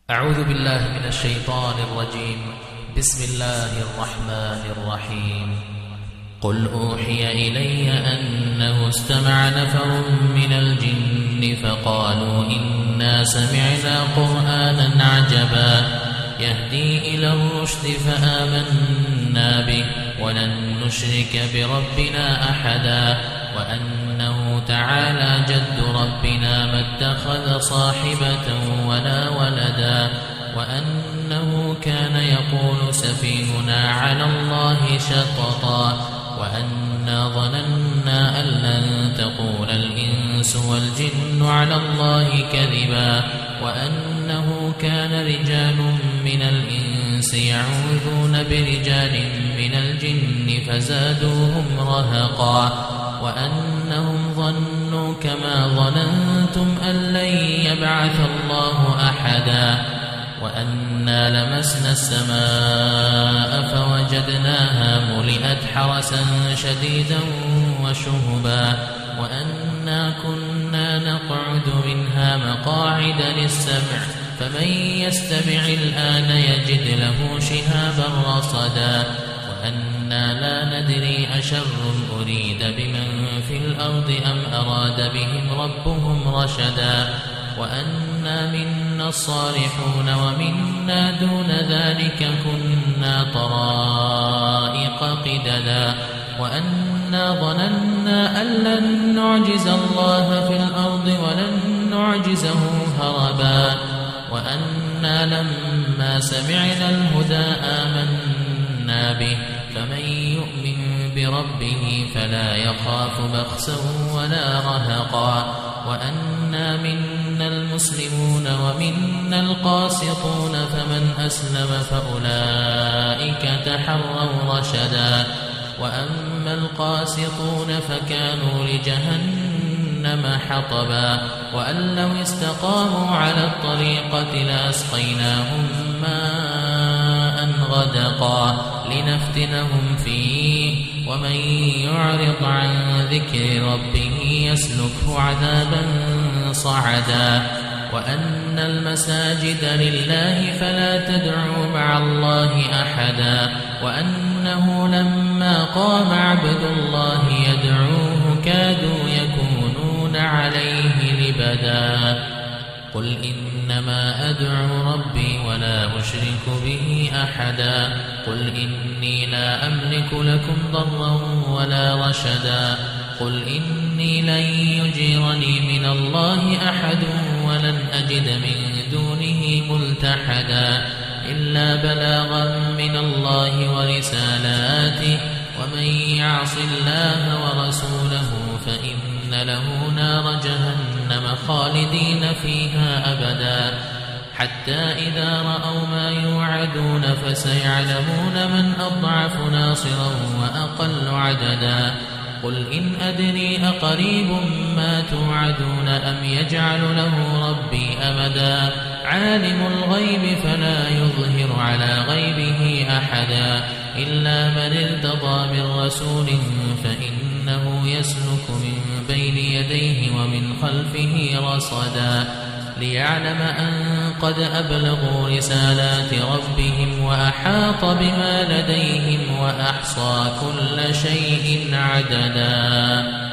أعوذ بالله من الشيطان الرجيم. بسم الله الرحمن الرحيم. قل أوحي إلي أنه استمع نفر من الجن فقالوا إنا سمعنا قرآنا عجبا يهدي إلى الرشد فآمنا به ولن نشرك بربنا أحدا وأنه تعالى جد ربنا ما اتخذ صاحبة ولا ولدا وأنه كان يقول سفيهنا على الله شططا وأنا ظننا أن لن تقول الإنس والجن على الله كذبا وأنه كان رجال من الإنس يعوذون برجال من الجن فزادوهم رهقا وأنهم ظنوا كما ظننتم أن لن يبعث الله أحدا وأنا لمسنا السماء فوجدناها ملئت حرسا شديدا وشهبا وأنا كنا نقعد منها مقاعد للسمع فمن يستمع الآن يجد له شهابا رصدا وأنا لا ندري أشر أريد بمن في الأرض أم أراد بهم ربهم رشدا وأنا منا الصالحون ومنا دون ذلك كنا طرائق قددا وأنا ظننا أن لن نعجز الله في الأرض ولن نعجزه هربا وأنا لما سمعنا الهدى آمنا به فمن يؤمن بربه فلا يخاف بخسا ولا رهقا وأنا منا المسلمون ومنا القاسطون فمن أسلم فأولئك تحروا رشدا وأما القاسطون فكانوا لجهنم حطبا وأن لو استقاموا على الطريقة لأسقيناهم ماء غدقا لنفتنهم فيه ومن يعرض عن ذكر ربه يسلكه عذابا صعدا وأن المساجد لله فلا تدعوا مع الله أحدا وأنه لما قام عبد الله يدعوه كادوا يكونون عليه لبدا قل إنما أدعو ربي ولا أشرك به أحدا قل إني لا أملك لكم ضرا ولا رشدا قل إني لن يجيرني من الله أحد ولن أجد من دونه ملتحدا إلا بلاغا من الله ورسالاته ومن يعص الله ورسوله فإن له نار جهنم خالدين فيها أبدا حتى إذا رأوا ما يوعدون فسيعلمون من أضعف ناصرا وأقل عددا قل إن أدري أقريب ما توعدون أم يجعل له ربي أمدا عالم الغيب فلا يظهر على غيبه أحدا إلا من ارتضى من رسول فإنه يسلك من بين يديه ومن خلفه رصدا ليعلم أن قد أبلغوا رسالات ربهم وأحاط بما لديهم وأحصى كل شيء عددا.